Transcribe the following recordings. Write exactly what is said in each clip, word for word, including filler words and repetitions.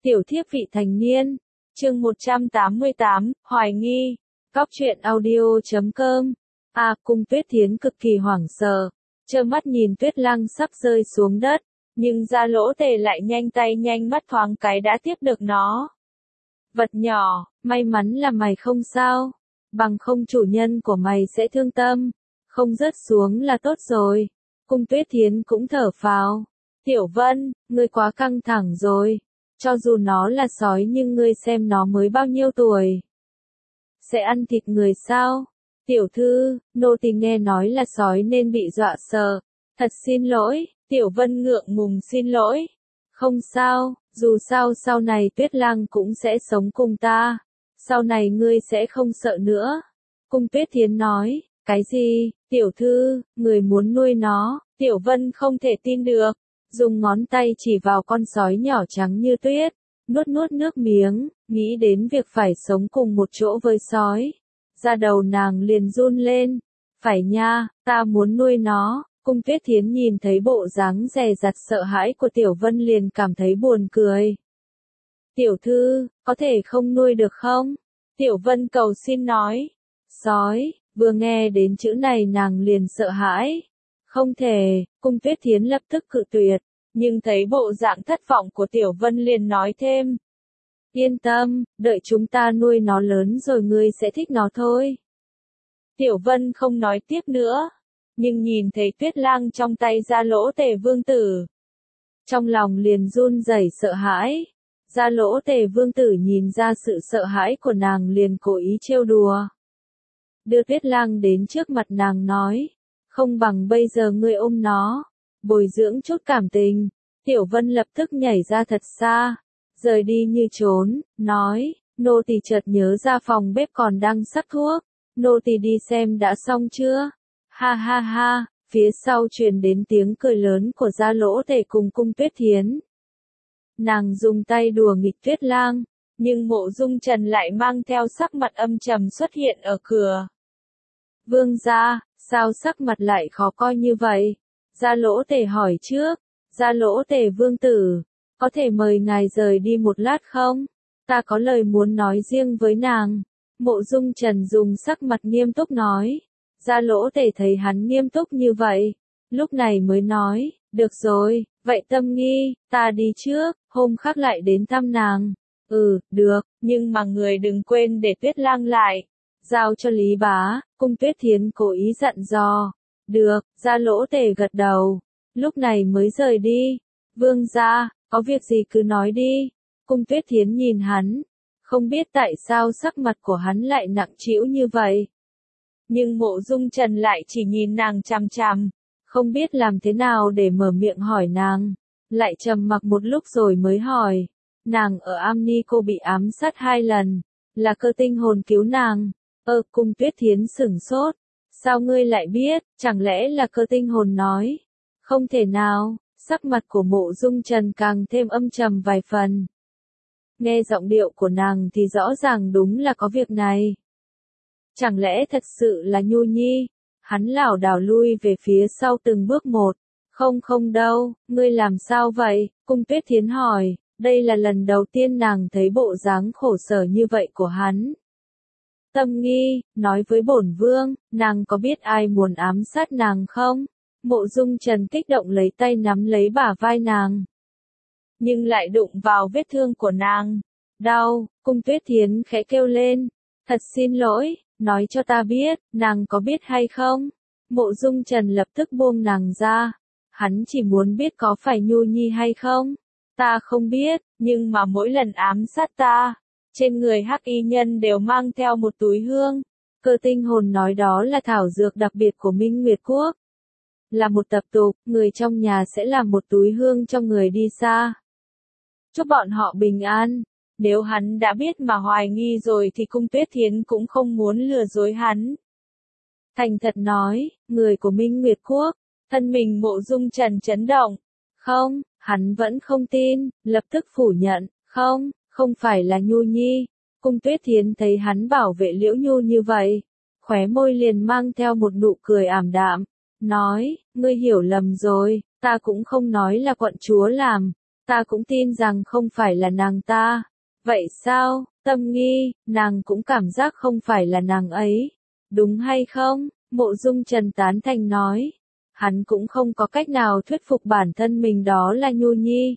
Tiểu thiếp vị thành niên. Chương một trăm tám mươi tám, hoài nghi. Cóc truyện audio chấm com. À, Cung Tuyết Thiến cực kỳ hoảng sợ, trơ mắt nhìn Tuyết Lăng sắp rơi xuống đất, nhưng Gia Lỗ Tề lại nhanh tay nhanh mắt thoáng cái đã tiếp được nó. Vật nhỏ, may mắn là mày không sao, bằng không chủ nhân của mày sẽ thương tâm, không rớt xuống là tốt rồi. Cung Tuyết Thiến cũng thở phào. Tiểu Vân, ngươi quá căng thẳng rồi, cho dù nó là sói nhưng ngươi xem nó mới bao nhiêu tuổi. Sẽ ăn thịt người sao? Tiểu thư, nô tỳ nghe nói là sói nên bị dọa sợ. Thật xin lỗi, Tiểu Vân ngượng ngùng xin lỗi. Không sao, dù sao sau này Tuyết Lăng cũng sẽ sống cùng ta. Sau này ngươi sẽ không sợ nữa. Cung Tuyết Thiến nói, cái gì, tiểu thư, người muốn nuôi nó. Tiểu Vân không thể tin được, dùng ngón tay chỉ vào con sói nhỏ trắng như tuyết, nuốt nuốt nước miếng, nghĩ đến việc phải sống cùng một chỗ với sói. Da đầu nàng liền run lên. Phải nha, ta muốn nuôi nó. Cung Tuyết Thiến nhìn thấy bộ dáng dè dặt sợ hãi của Tiểu Vân liền cảm thấy buồn cười. Tiểu thư, có thể không nuôi được không? Tiểu Vân cầu xin nói. Sói, vừa nghe đến chữ này nàng liền sợ hãi. Không thể, Cung Tuyết Thiến lập tức cự tuyệt, nhưng thấy bộ dạng thất vọng của Tiểu Vân liền nói thêm. Yên tâm, đợi chúng ta nuôi nó lớn rồi ngươi sẽ thích nó thôi. Tiểu Vân không nói tiếp nữa, nhưng nhìn thấy Tuyết Lang trong tay Gia Lỗ Tề vương tử, trong lòng liền run rẩy sợ hãi. Gia Lỗ Tề vương tử nhìn ra sự sợ hãi của nàng liền cố ý trêu đùa. Đưa Tuyết Lang đến trước mặt nàng nói, không bằng bây giờ ngươi ôm nó, bồi dưỡng chút cảm tình. Tiểu Vân lập tức nhảy ra thật xa, rời đi như trốn, nói, nô tỳ chợt nhớ ra phòng bếp còn đang sắc thuốc, nô tỳ đi xem đã xong chưa? Ha ha ha, phía sau truyền đến tiếng cười lớn của Gia Lỗ Tề cùng Cung Tuyết Thiến. Nàng dùng tay đùa nghịch Tuyết Lang, nhưng Mộ Dung Trần lại mang theo sắc mặt âm trầm xuất hiện ở cửa. Vương gia, sao sắc mặt lại khó coi như vậy? Gia Lỗ Tề hỏi trước. Gia Lỗ Tề vương tử, có thể mời ngài rời đi một lát không? Ta có lời muốn nói riêng với nàng. Mộ Dung Trần dùng sắc mặt nghiêm túc nói. Gia Lỗ Tề thấy hắn nghiêm túc như vậy, lúc này mới nói, được rồi, vậy Tâm Nghi, ta đi trước, hôm khác lại đến thăm nàng. Ừ, được, nhưng mà người đừng quên để Tuyết Lang lại, giao cho Lý Bá. Cung Tuyết Thiến cố ý dặn dò. Được, Gia Lỗ Tề gật đầu, lúc này mới rời đi. Vương gia, có việc gì cứ nói đi. Cung Tuyết Thiến nhìn hắn, không biết tại sao sắc mặt của hắn lại nặng trĩu như vậy. Nhưng Mộ Dung Trần lại chỉ nhìn nàng chằm chằm, không biết làm thế nào để mở miệng hỏi nàng, lại trầm mặc một lúc rồi mới hỏi. Nàng ở Amnico bị ám sát hai lần, là Cơ Tinh Hồn cứu nàng. Ơ, Cung Tuyết Thiến sửng sốt, sao ngươi lại biết, chẳng lẽ là Cơ Tinh Hồn nói? Không thể nào, sắc mặt của Mộ Dung Trần càng thêm âm trầm vài phần. Nghe giọng điệu của nàng thì rõ ràng đúng là có việc này. Chẳng lẽ thật sự là Nhu Nhi? Hắn lảo đảo lui về phía sau từng bước một. Không không đâu, ngươi làm sao vậy? Cung Tuyết Thiến hỏi, đây là lần đầu tiên nàng thấy bộ dáng khổ sở như vậy của hắn. Tâm Nghi, nói với bổn vương, nàng có biết ai muốn ám sát nàng không? Mộ Dung Trần kích động lấy tay nắm lấy bả vai nàng, nhưng lại đụng vào vết thương của nàng. Đau, Cung Tuyết Thiến khẽ kêu lên. Thật xin lỗi, nói cho ta biết, nàng có biết hay không? Mộ Dung Trần lập tức buông nàng ra. Hắn chỉ muốn biết có phải Nhu Nhi hay không? Ta không biết, nhưng mà mỗi lần ám sát ta, trên người hắc y nhân đều mang theo một túi hương. Cơ Tinh Hồn nói đó là thảo dược đặc biệt của Minh Nguyệt Quốc. Là một tập tục, người trong nhà sẽ làm một túi hương cho người đi xa, chúc bọn họ bình an. Nếu hắn đã biết mà hoài nghi rồi thì Cung Tuyết Thiến cũng không muốn lừa dối hắn. Thành thật nói, người của Minh Nguyệt Quốc. Thân mình Mộ Dung Trần chấn động. Không, hắn vẫn không tin, lập tức phủ nhận. Không, không phải là Nhu Nhi. Cung Tuyết Thiến thấy hắn bảo vệ Liễu Nhu như vậy, khóe môi liền mang theo một nụ cười ảm đạm. Nói, ngươi hiểu lầm rồi, ta cũng không nói là quận chúa làm. Ta cũng tin rằng không phải là nàng ta. Vậy sao, Tâm Nghi, nàng cũng cảm giác không phải là nàng ấy. Đúng hay không? Mộ Dung Trần tán thành nói. Hắn cũng không có cách nào thuyết phục bản thân mình đó là Nhu Nhi.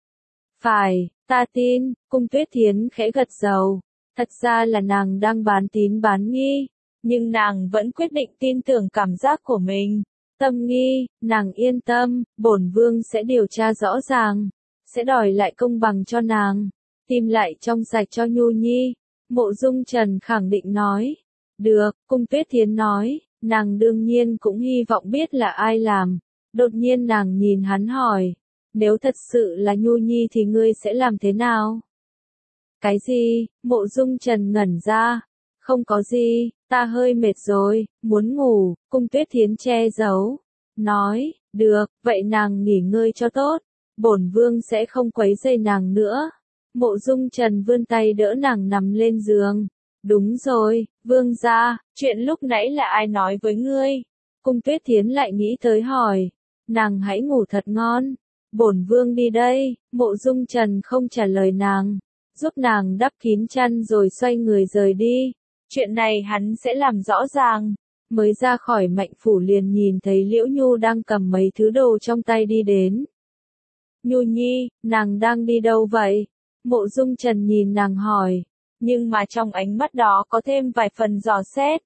Phải, ta tin, Cung Tuyết Thiến khẽ gật đầu. Thật ra là nàng đang bán tín bán nghi, nhưng nàng vẫn quyết định tin tưởng cảm giác của mình. Tâm Nghi, nàng yên tâm, bổn vương sẽ điều tra rõ ràng, sẽ đòi lại công bằng cho nàng, tìm lại trong sạch cho Nhu Nhi. Mộ Dung Trần khẳng định nói. Được, Cung Tuyết Thiến nói, nàng đương nhiên cũng hy vọng biết là ai làm. Đột nhiên nàng nhìn hắn hỏi, nếu thật sự là Nhu Nhi thì ngươi sẽ làm thế nào? Cái gì? Mộ Dung Trần ngẩn ra. Không có gì, ta hơi mệt rồi, muốn ngủ. Cung Tuyết Thiến che giấu. Nói, được, vậy nàng nghỉ ngơi cho tốt. Bổn vương sẽ không quấy rầy nàng nữa. Mộ Dung Trần vươn tay đỡ nàng nằm lên giường. Đúng rồi, vương gia, chuyện lúc nãy là ai nói với ngươi? Cung Tuyết Thiến lại nghĩ tới hỏi. Nàng hãy ngủ thật ngon. Bổn vương đi đây. Mộ Dung Trần không trả lời nàng, giúp nàng đắp kín chăn rồi xoay người rời đi. Chuyện này hắn sẽ làm rõ ràng. Mới ra khỏi Mạnh phủ liền nhìn thấy Liễu Nhu đang cầm mấy thứ đồ trong tay đi đến. Nhu Nhi, nàng đang đi đâu vậy? Mộ Dung Trần nhìn nàng hỏi, nhưng mà trong ánh mắt đó có thêm vài phần dò xét.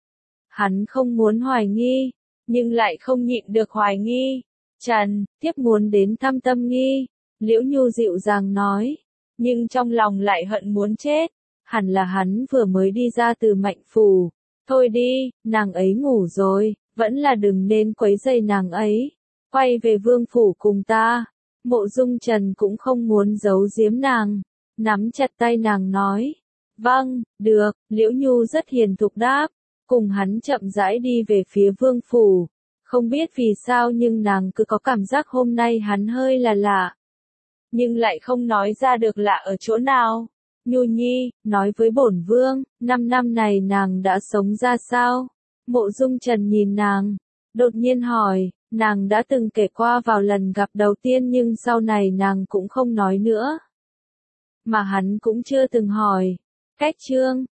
Hắn không muốn hoài nghi, nhưng lại không nhịn được hoài nghi. Trần, tiếp muốn đến thăm Tâm Nghi. Liễu Nhu dịu dàng nói, nhưng trong lòng lại hận muốn chết. Hẳn là hắn vừa mới đi ra từ Mạnh phủ. Thôi đi, nàng ấy ngủ rồi, vẫn là đừng nên quấy rầy nàng ấy. Quay về vương phủ cùng ta. Mộ Dung Trần cũng không muốn giấu giếm nàng, nắm chặt tay nàng nói. Vâng, được, Liễu Nhu rất hiền thục đáp, cùng hắn chậm rãi đi về phía vương phủ. Không biết vì sao nhưng nàng cứ có cảm giác hôm nay hắn hơi là lạ. Nhưng lại không nói ra được lạ ở chỗ nào. Nhu Nhi, nói với bổn vương, năm năm này nàng đã sống ra sao? Mộ Dung Trần nhìn nàng, đột nhiên hỏi, nàng đã từng kể qua vào lần gặp đầu tiên nhưng sau này nàng cũng không nói nữa. Mà hắn cũng chưa từng hỏi. Cách chương